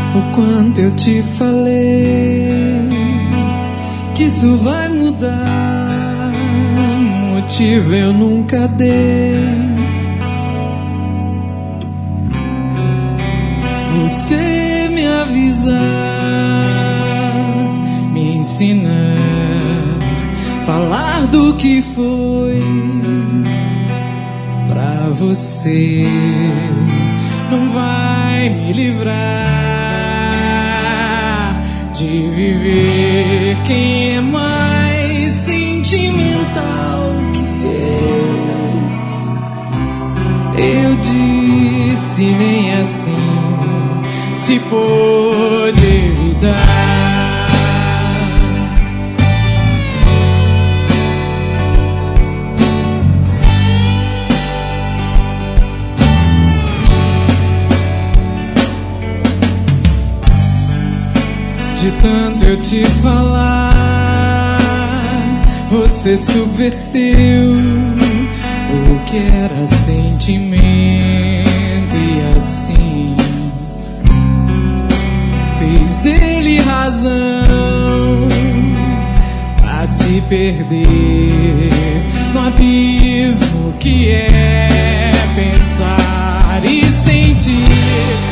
O quanto eu te falei que isso vai mudar, motivo eu nunca dei. Você me avisar, me ensinar, falar do que foi pra você, não vai me livrar de viver. Quem é mais sentimental que eu disse nem assim se pôde evitar. De tanto eu te falar, você subverteu o que era sentimento e assim fez dele razão pra se perder no abismo que é pensar e sentir.